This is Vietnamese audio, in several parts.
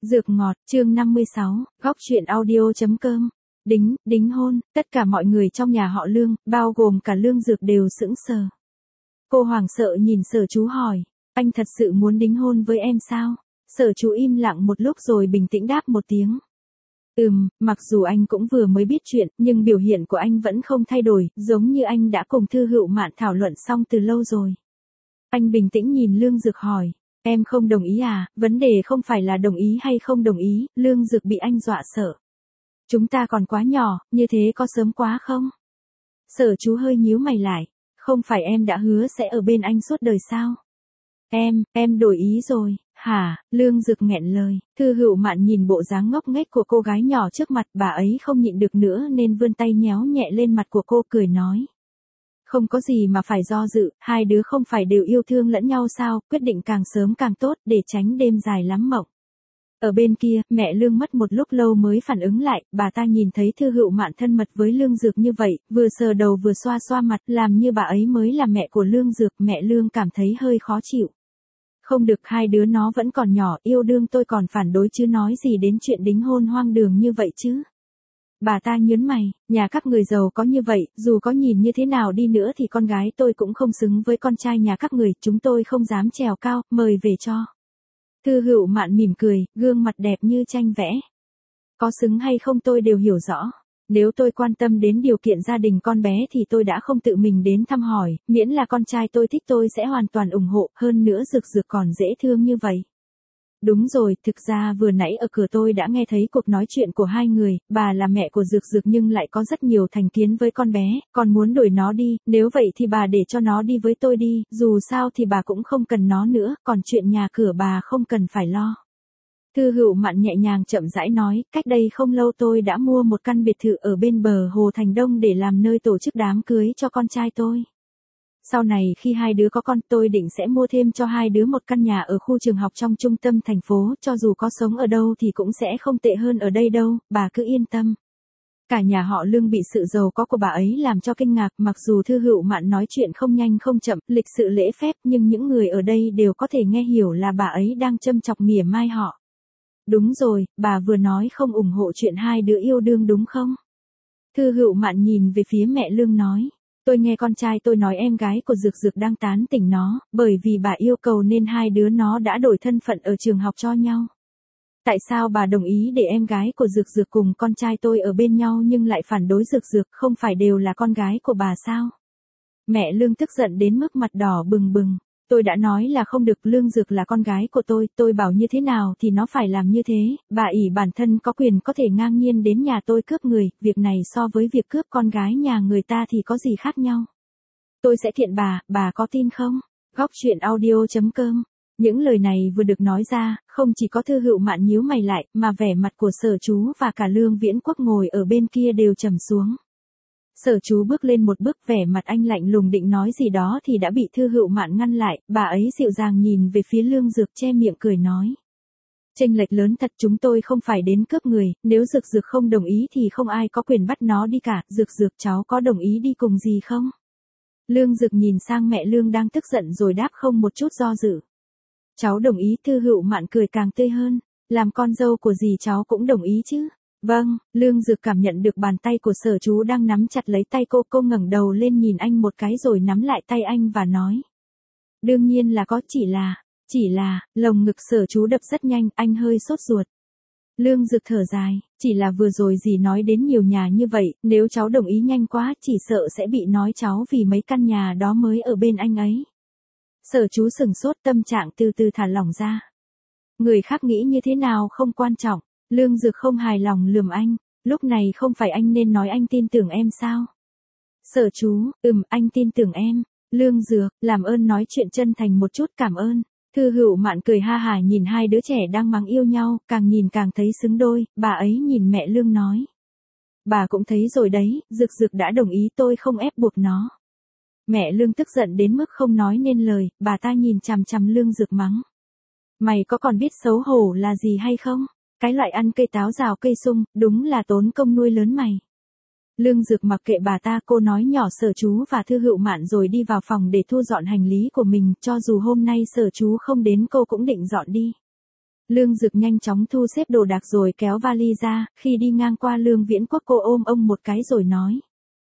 Dược ngọt, chương 56, góc truyện audio.com. Đính hôn, tất cả mọi người trong nhà họ Lương, bao gồm cả Lương Dược đều sững sờ. Cô hoảng sợ nhìn Sở Chú hỏi, anh thật sự muốn đính hôn với em sao? Sở Chú im lặng một lúc rồi bình tĩnh đáp một tiếng. Mặc dù anh cũng vừa mới biết chuyện, nhưng biểu hiện của anh vẫn không thay đổi, giống như anh đã cùng Thư Hựu Mạn thảo luận xong từ lâu rồi. Anh bình tĩnh nhìn Lương Dược hỏi, em không đồng ý à? Vấn đề không phải là đồng ý hay không đồng ý, Lương Dược bị anh dọa sợ. Chúng ta còn quá nhỏ, như thế có sớm quá không? Sở Chú hơi nhíu mày lại, không phải em đã hứa sẽ ở bên anh suốt đời sao? Em đổi ý rồi, hả? Lương Dược nghẹn lời. Thư Hựu Mạn nhìn bộ dáng ngốc nghếch của cô gái nhỏ trước mặt, bà ấy không nhịn được nữa nên vươn tay nhéo nhẹ lên mặt của cô cười nói. Không có gì mà phải do dự, hai đứa không phải đều yêu thương lẫn nhau sao, quyết định càng sớm càng tốt để tránh đêm dài lắm mộng. Ở bên kia, mẹ Lương mất một lúc lâu mới phản ứng lại, bà ta nhìn thấy Thư Hựu Mạn thân mật với Lương Dược như vậy, vừa sờ đầu vừa xoa xoa mặt, làm như bà ấy mới là mẹ của Lương Dược, mẹ Lương cảm thấy hơi khó chịu. Không được, hai đứa nó vẫn còn nhỏ, yêu đương tôi còn phản đối chứ nói gì đến chuyện đính hôn hoang đường như vậy chứ. Bà ta nhớn mày, nhà các người giàu có như vậy, dù có nhìn như thế nào đi nữa thì con gái tôi cũng không xứng với con trai nhà các người, chúng tôi không dám trèo cao, mời về cho. Thư Hựu Mạn mỉm cười, gương mặt đẹp như tranh vẽ. Có xứng hay không tôi đều hiểu rõ. Nếu tôi quan tâm đến điều kiện gia đình con bé thì tôi đã không tự mình đến thăm hỏi, miễn là con trai tôi thích tôi sẽ hoàn toàn ủng hộ, hơn nữa Dược Dược còn dễ thương như vậy. Đúng rồi, thực ra vừa nãy ở cửa tôi đã nghe thấy cuộc nói chuyện của hai người, bà là mẹ của Dược Dược nhưng lại có rất nhiều thành kiến với con bé, còn muốn đuổi nó đi, nếu vậy thì bà để cho nó đi với tôi đi, dù sao thì bà cũng không cần nó nữa, còn chuyện nhà cửa bà không cần phải lo. Thư Hựu Mạn nhẹ nhàng chậm rãi nói, cách đây không lâu tôi đã mua một căn biệt thự ở bên bờ hồ Thành Đông để làm nơi tổ chức đám cưới cho con trai tôi. Sau này khi hai đứa có con tôi định sẽ mua thêm cho hai đứa một căn nhà ở khu trường học trong trung tâm thành phố, cho dù có sống ở đâu thì cũng sẽ không tệ hơn ở đây đâu, bà cứ yên tâm. Cả nhà họ Lương bị sự giàu có của bà ấy làm cho kinh ngạc, mặc dù Thư Hựu Mạn nói chuyện không nhanh không chậm, lịch sự lễ phép, nhưng những người ở đây đều có thể nghe hiểu là bà ấy đang châm chọc mỉa mai họ. Đúng rồi, bà vừa nói không ủng hộ chuyện hai đứa yêu đương đúng không? Thư Hựu Mạn nhìn về phía mẹ Lương nói. Tôi nghe con trai tôi nói em gái của Dược Dược đang tán tỉnh nó, bởi vì bà yêu cầu nên hai đứa nó đã đổi thân phận ở trường học cho nhau. Tại sao bà đồng ý để em gái của Dược Dược cùng con trai tôi ở bên nhau nhưng lại phản đối Dược Dược, không phải đều là con gái của bà sao? Mẹ Lương tức giận đến mức mặt đỏ bừng bừng. Tôi đã nói là không được, Lương Dược là con gái của tôi bảo như thế nào thì nó phải làm như thế, bà ỷ bản thân có quyền có thể ngang nhiên đến nhà tôi cướp người, việc này so với việc cướp con gái nhà người ta thì có gì khác nhau. Tôi sẽ kiện bà có tin không? Góc truyện audio.com. Những lời này vừa được nói ra, không chỉ có Thư Hựu Mạn nhíu mày lại, mà vẻ mặt của Sở Chú và cả Lương Viễn Quốc ngồi ở bên kia đều trầm xuống. Sở Chú bước lên một bước, vẻ mặt anh lạnh lùng định nói gì đó thì đã bị Thư Hựu Mạn ngăn lại, bà ấy dịu dàng nhìn về phía Lương Dược che miệng cười nói. Chênh lệch lớn thật, chúng tôi không phải đến cướp người, nếu Dược Dược không đồng ý thì không ai có quyền bắt nó đi cả, Dược Dược cháu có đồng ý đi cùng gì không? Lương Dược nhìn sang mẹ Lương đang tức giận rồi đáp không một chút do dự. Cháu đồng ý. Thư Hựu Mạn cười càng tươi hơn, làm con dâu của dì cháu cũng đồng ý chứ? Vâng. Lương Dược cảm nhận được bàn tay của Sở Chú đang nắm chặt lấy tay cô ngẩng đầu lên nhìn anh một cái rồi nắm lại tay anh và nói. Đương nhiên là có, chỉ là, lồng ngực Sở Chú đập rất nhanh, anh hơi sốt ruột. Lương Dược thở dài, chỉ là vừa rồi dì nói đến nhiều nhà như vậy, nếu cháu đồng ý nhanh quá chỉ sợ sẽ bị nói cháu vì mấy căn nhà đó mới ở bên anh ấy. Sở Chú sừng sốt, tâm trạng từ từ thả lỏng ra. Người khác nghĩ như thế nào không quan trọng. Lương Dược không hài lòng lườm anh, lúc này không phải anh nên nói anh tin tưởng em sao? Sở Chú, anh tin tưởng em. Lương Dược, làm ơn nói chuyện chân thành một chút, cảm ơn. Thư Hựu Mạn cười ha hả nhìn hai đứa trẻ đang mắng yêu nhau, càng nhìn càng thấy xứng đôi, bà ấy nhìn mẹ Lương nói. Bà cũng thấy rồi đấy, Dược Dược đã đồng ý, tôi không ép buộc nó. Mẹ Lương tức giận đến mức không nói nên lời, bà ta nhìn chằm chằm Lương Dược mắng. Mày có còn biết xấu hổ là gì hay không? Cái loại ăn cây táo rào cây sung, đúng là tốn công nuôi lớn mày. Lương Dược mặc kệ bà ta, cô nói nhỏ Sở Chú và Thư Hựu Mạn rồi đi vào phòng để thu dọn hành lý của mình, cho dù hôm nay Sở Chú không đến cô cũng định dọn đi. Lương Dực nhanh chóng thu xếp đồ đạc rồi kéo vali ra, khi đi ngang qua Lương Viễn Quốc cô ôm ông một cái rồi nói.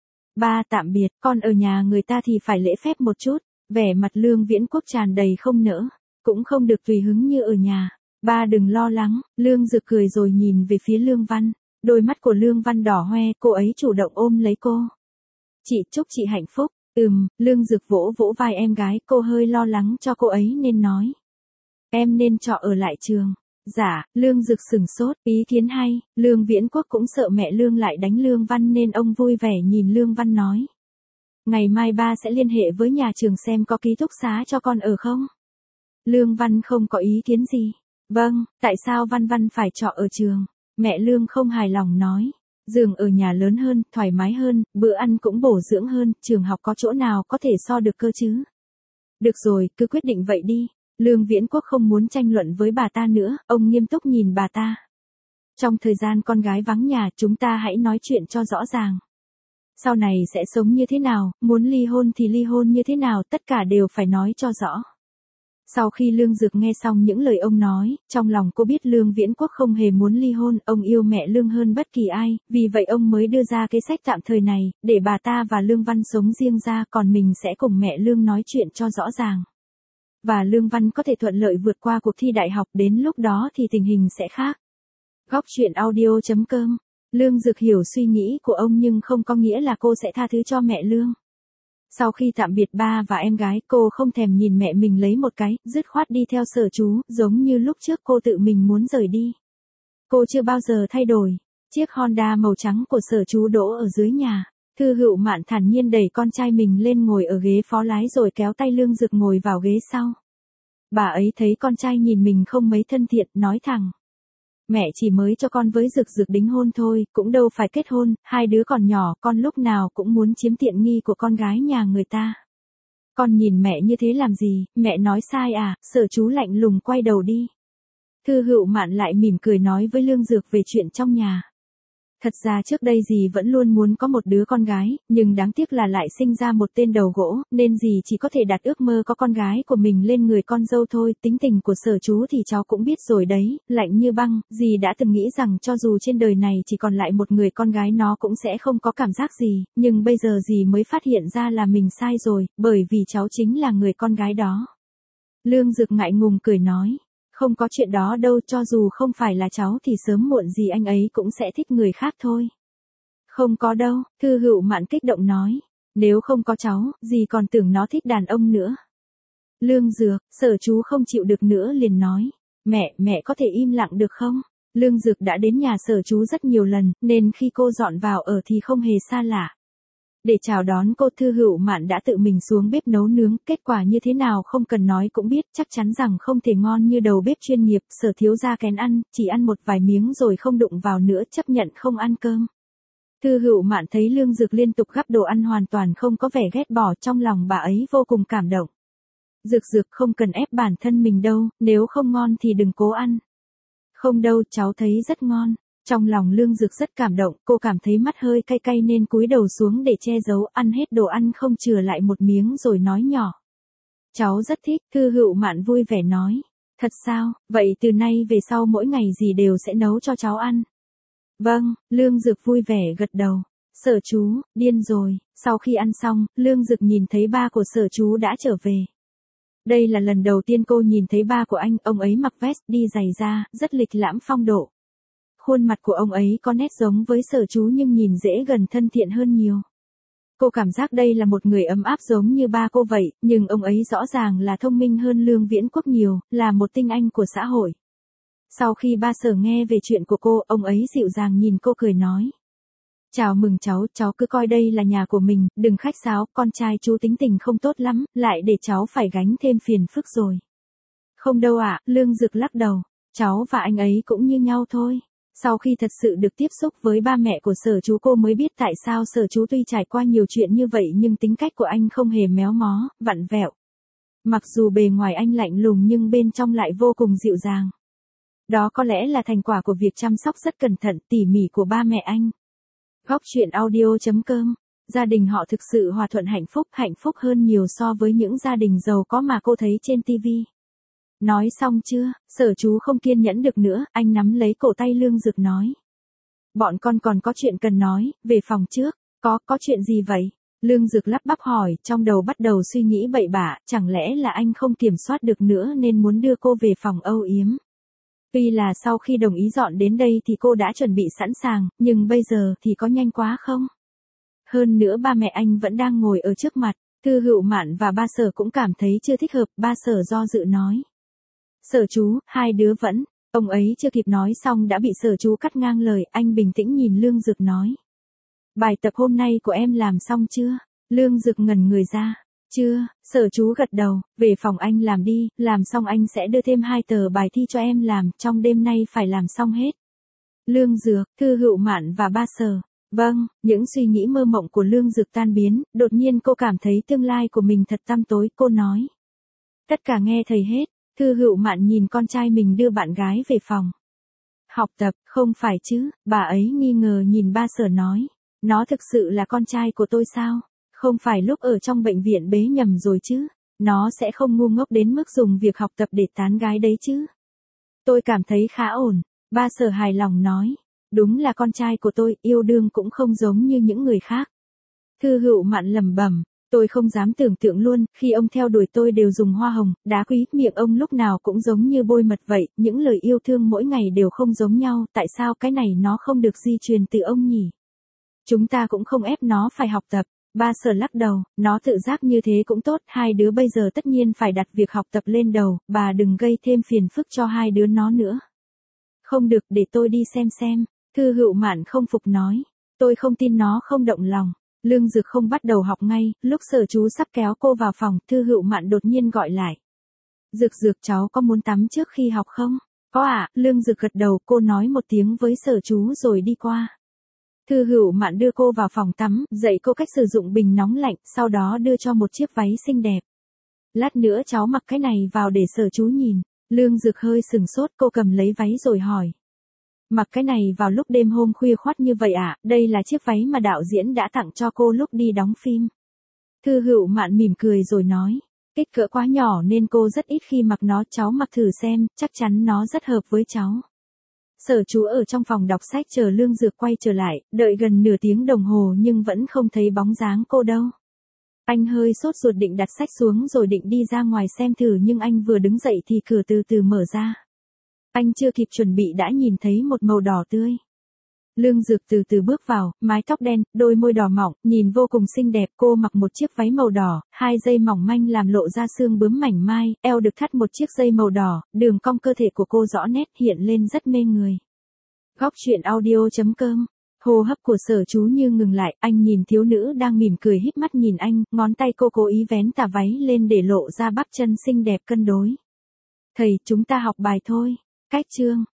Ba tạm biệt, con ở nhà người ta thì phải lễ phép một chút, vẻ mặt Lương Viễn Quốc tràn đầy không nỡ, cũng không được tùy hứng như ở nhà. Ba đừng lo lắng, Lương Dực cười rồi nhìn về phía Lương Văn, đôi mắt của Lương Văn đỏ hoe, cô ấy chủ động ôm lấy cô. Chị chúc chị hạnh phúc, Lương Dực vỗ vỗ vai em gái, cô hơi lo lắng cho cô ấy nên nói. Em nên trọ ở lại trường. Dạ, Lương Dực sửng sốt, ý kiến hay, Lương Viễn Quốc cũng sợ mẹ Lương lại đánh Lương Văn nên ông vui vẻ nhìn Lương Văn nói. Ngày mai ba sẽ liên hệ với nhà trường xem có ký túc xá cho con ở không? Lương Văn không có ý kiến gì. Vâng, tại sao Văn Văn phải trọ ở trường? Mẹ Lương không hài lòng nói. Giường ở nhà lớn hơn, thoải mái hơn, bữa ăn cũng bổ dưỡng hơn, trường học có chỗ nào có thể so được cơ chứ? Được rồi, cứ quyết định vậy đi. Lương Viễn Quốc không muốn tranh luận với bà ta nữa, ông nghiêm túc nhìn bà ta. Trong thời gian con gái vắng nhà, chúng ta hãy nói chuyện cho rõ ràng. Sau này sẽ sống như thế nào, muốn ly hôn thì ly hôn như thế nào, tất cả đều phải nói cho rõ. Sau khi Lương Dực nghe xong những lời ông nói, trong lòng cô biết Lương Viễn Quốc không hề muốn ly hôn, ông yêu mẹ Lương hơn bất kỳ ai, vì vậy ông mới đưa ra kế sách tạm thời này, để bà ta và Lương Văn sống riêng ra, còn mình sẽ cùng mẹ Lương nói chuyện cho rõ ràng. Và Lương Văn có thể thuận lợi vượt qua cuộc thi đại học, đến lúc đó thì tình hình sẽ khác. Góc truyện audio.com. Lương Dực hiểu suy nghĩ của ông nhưng không có nghĩa là cô sẽ tha thứ cho mẹ Lương. Sau khi tạm biệt ba và em gái, cô không thèm nhìn mẹ mình lấy một cái, dứt khoát đi theo Sở Chú, giống như lúc trước cô tự mình muốn rời đi. Cô chưa bao giờ thay đổi. Chiếc Honda màu trắng của Sở Chú đỗ ở dưới nhà. Thư Hựu Mạn thản nhiên đẩy con trai mình lên ngồi ở ghế phó lái rồi kéo tay Lương Dực ngồi vào ghế sau. Bà ấy thấy con trai nhìn mình không mấy thân thiện, nói thẳng. Mẹ chỉ mới cho con với Dực Dực đính hôn thôi, cũng đâu phải kết hôn, hai đứa còn nhỏ, con lúc nào cũng muốn chiếm tiện nghi của con gái nhà người ta. Con nhìn mẹ như thế làm gì, mẹ nói sai à? Sở Chú lạnh lùng quay đầu đi. Thư Hựu Mạn lại mỉm cười nói với Lương Dực về chuyện trong nhà. Thật ra trước đây dì vẫn luôn muốn có một đứa con gái, nhưng đáng tiếc là lại sinh ra một tên đầu gỗ, nên dì chỉ có thể đặt ước mơ có con gái của mình lên người con dâu thôi. Tính tình của Sở Chú thì cháu cũng biết rồi đấy, lạnh như băng, dì đã từng nghĩ rằng cho dù trên đời này chỉ còn lại một người con gái nó cũng sẽ không có cảm giác gì, nhưng bây giờ dì mới phát hiện ra là mình sai rồi, bởi vì cháu chính là người con gái đó. Lương Dực ngại ngùng cười nói. Không có chuyện đó đâu, cho dù không phải là cháu thì sớm muộn gì anh ấy cũng sẽ thích người khác thôi. Không có đâu, Thư Hựu Mạn kích động nói. Nếu không có cháu, dì còn tưởng nó thích đàn ông nữa. Lương Dực, Sở Chú không chịu được nữa liền nói. Mẹ có thể im lặng được không? Lương Dực đã đến nhà Sở Chú rất nhiều lần, nên khi cô dọn vào ở thì không hề xa lạ. Để chào đón cô, Thư Hựu Mạn đã tự mình xuống bếp nấu nướng, kết quả như thế nào không cần nói cũng biết, chắc chắn rằng không thể ngon như đầu bếp chuyên nghiệp. Sở thiếu gia kén ăn, chỉ ăn một vài miếng rồi không đụng vào nữa, chấp nhận không ăn cơm. Thư Hựu Mạn thấy Lương Dực liên tục gắp đồ ăn hoàn toàn không có vẻ ghét bỏ, trong lòng bà ấy vô cùng cảm động. Dực không cần ép bản thân mình đâu, nếu không ngon thì đừng cố ăn. Không đâu, cháu thấy rất ngon. Trong lòng Lương Dực rất cảm động, cô cảm thấy mắt hơi cay cay nên cúi đầu xuống để che giấu, ăn hết đồ ăn không chừa lại một miếng rồi nói nhỏ. Cháu rất thích, Thư Hựu Mạn vui vẻ nói. Thật sao, vậy từ nay về sau mỗi ngày dì đều sẽ nấu cho cháu ăn. Vâng, Lương Dực vui vẻ gật đầu. Sở Chú, điên rồi. Sau khi ăn xong, Lương Dực nhìn thấy ba của Sở Chú đã trở về. Đây là lần đầu tiên cô nhìn thấy ba của anh, ông ấy mặc vest, đi giày da, rất lịch lãm phong độ. Khuôn mặt của ông ấy có nét giống với Sở Chú nhưng nhìn dễ gần thân thiện hơn nhiều. Cô cảm giác đây là một người ấm áp giống như ba cô vậy, nhưng ông ấy rõ ràng là thông minh hơn Lương Viễn Quốc nhiều, là một tinh anh của xã hội. Sau khi ba Sở nghe về chuyện của cô, ông ấy dịu dàng nhìn cô cười nói. Chào mừng cháu cứ coi đây là nhà của mình, đừng khách sáo, con trai chú tính tình không tốt lắm, lại để cháu phải gánh thêm phiền phức rồi. Không đâu ạ, Lương Dực lắc đầu, cháu và anh ấy cũng như nhau thôi. Sau khi thật sự được tiếp xúc với ba mẹ của Sở Chú, cô mới biết tại sao Sở Chú tuy trải qua nhiều chuyện như vậy nhưng tính cách của anh không hề méo mó, vặn vẹo. Mặc dù bề ngoài anh lạnh lùng nhưng bên trong lại vô cùng dịu dàng. Đó có lẽ là thành quả của việc chăm sóc rất cẩn thận, tỉ mỉ của ba mẹ anh. Góc truyện audio.com. Gia đình họ thực sự hòa thuận hạnh phúc hơn nhiều so với những gia đình giàu có mà cô thấy trên TV. Nói xong chưa? Sở chú không kiên nhẫn được nữa, anh nắm lấy cổ tay Lương Dược nói. Bọn con còn có chuyện cần nói, về phòng trước. Có chuyện gì vậy? Lương Dược lắp bắp hỏi, trong đầu bắt đầu suy nghĩ bậy bạ, chẳng lẽ là anh không kiểm soát được nữa nên muốn đưa cô về phòng âu yếm. Tuy là sau khi đồng ý dọn đến đây thì cô đã chuẩn bị sẵn sàng, nhưng bây giờ thì có nhanh quá không? Hơn nữa ba mẹ anh vẫn đang ngồi ở trước mặt, Thư Hựu Mạn và ba Sở cũng cảm thấy chưa thích hợp, ba Sở do dự nói. Sở chú, hai đứa vẫn, ông ấy chưa kịp nói xong đã bị Sở chú cắt ngang lời, anh bình tĩnh nhìn Lương Dược nói. Bài tập hôm nay của em làm xong chưa? Lương Dược ngẩn người ra. Chưa, Sở chú gật đầu, về phòng anh làm đi, làm xong anh sẽ đưa thêm 2 tờ bài thi cho em làm, trong đêm nay phải làm xong hết. Lương Dược, Thư Hựu Mạn và ba Sở. Vâng, những suy nghĩ mơ mộng của Lương Dược tan biến, đột nhiên cô cảm thấy tương lai của mình thật tăm tối, cô nói. Tất cả nghe thầy hết, Thư Hựu Mạn nhìn con trai mình đưa bạn gái về phòng. Học tập, không phải chứ, bà ấy nghi ngờ nhìn ba Sở nói. Nó thực sự là con trai của tôi sao? Không phải lúc ở trong bệnh viện bế nhầm rồi chứ? Nó sẽ không ngu ngốc đến mức dùng việc học tập để tán gái đấy chứ? Tôi cảm thấy khá ổn, ba Sở hài lòng nói. Đúng là con trai của tôi, yêu đương cũng không giống như những người khác. Thư Hựu Mạn lẩm bẩm, tôi không dám tưởng tượng luôn, khi ông theo đuổi tôi đều dùng hoa hồng, đá quý, miệng ông lúc nào cũng giống như bôi mật vậy, những lời yêu thương mỗi ngày đều không giống nhau, tại sao cái này nó không được di truyền từ ông nhỉ? Chúng ta cũng không ép nó phải học tập. Ba Sở lắc đầu, nó tự giác như thế cũng tốt, hai đứa bây giờ tất nhiên phải đặt việc học tập lên đầu, bà đừng gây thêm phiền phức cho hai đứa nó nữa. Không được, để tôi đi xem. Thư Hựu Mạn không phục nói. Tôi không tin nó không động lòng. Lương Dược không bắt đầu học ngay, lúc Sở chú sắp kéo cô vào phòng, Thư Hựu Mạn đột nhiên gọi lại. Dược cháu có muốn tắm trước khi học không? Có ạ, Lương Dược gật đầu, cô nói một tiếng với Sở chú rồi đi qua. Thư Hựu Mạn đưa cô vào phòng tắm, dạy cô cách sử dụng bình nóng lạnh, sau đó đưa cho một chiếc váy xinh đẹp. Lát nữa cháu mặc cái này vào để Sở chú nhìn. Lương Dược hơi sừng sốt, cô cầm lấy váy rồi hỏi. Mặc cái này vào lúc đêm hôm khuya khoắt như vậy à? Đây là chiếc váy mà đạo diễn đã tặng cho cô lúc đi đóng phim. Thư Hựu Mạn mỉm cười rồi nói. Kích cỡ quá nhỏ nên cô rất ít khi mặc nó, cháu mặc thử xem, chắc chắn nó rất hợp với cháu. Sở chú ở trong phòng đọc sách chờ Lương Dược quay trở lại, đợi gần nửa tiếng đồng hồ nhưng vẫn không thấy bóng dáng cô đâu. Anh hơi sốt ruột định đặt sách xuống rồi định đi ra ngoài xem thử nhưng anh vừa đứng dậy thì cửa từ từ mở ra. Anh chưa kịp chuẩn bị đã nhìn thấy một màu đỏ tươi. Lương Dược từ từ bước vào, mái tóc đen, đôi môi đỏ mọng, nhìn vô cùng xinh đẹp. Cô mặc một chiếc váy màu đỏ, 2 dây mỏng manh làm lộ ra xương bướm mảnh mai, eo được thắt một chiếc dây màu đỏ, đường cong cơ thể của cô rõ nét hiện lên rất mê người. Góc truyện audio.com. Hô hấp của Sở chú như ngừng lại, anh nhìn thiếu nữ đang mỉm cười híp mắt nhìn anh, ngón tay cô cố ý vén tà váy lên để lộ ra bắp chân xinh đẹp cân đối. Thầy, chúng ta học bài thôi. Cách chương.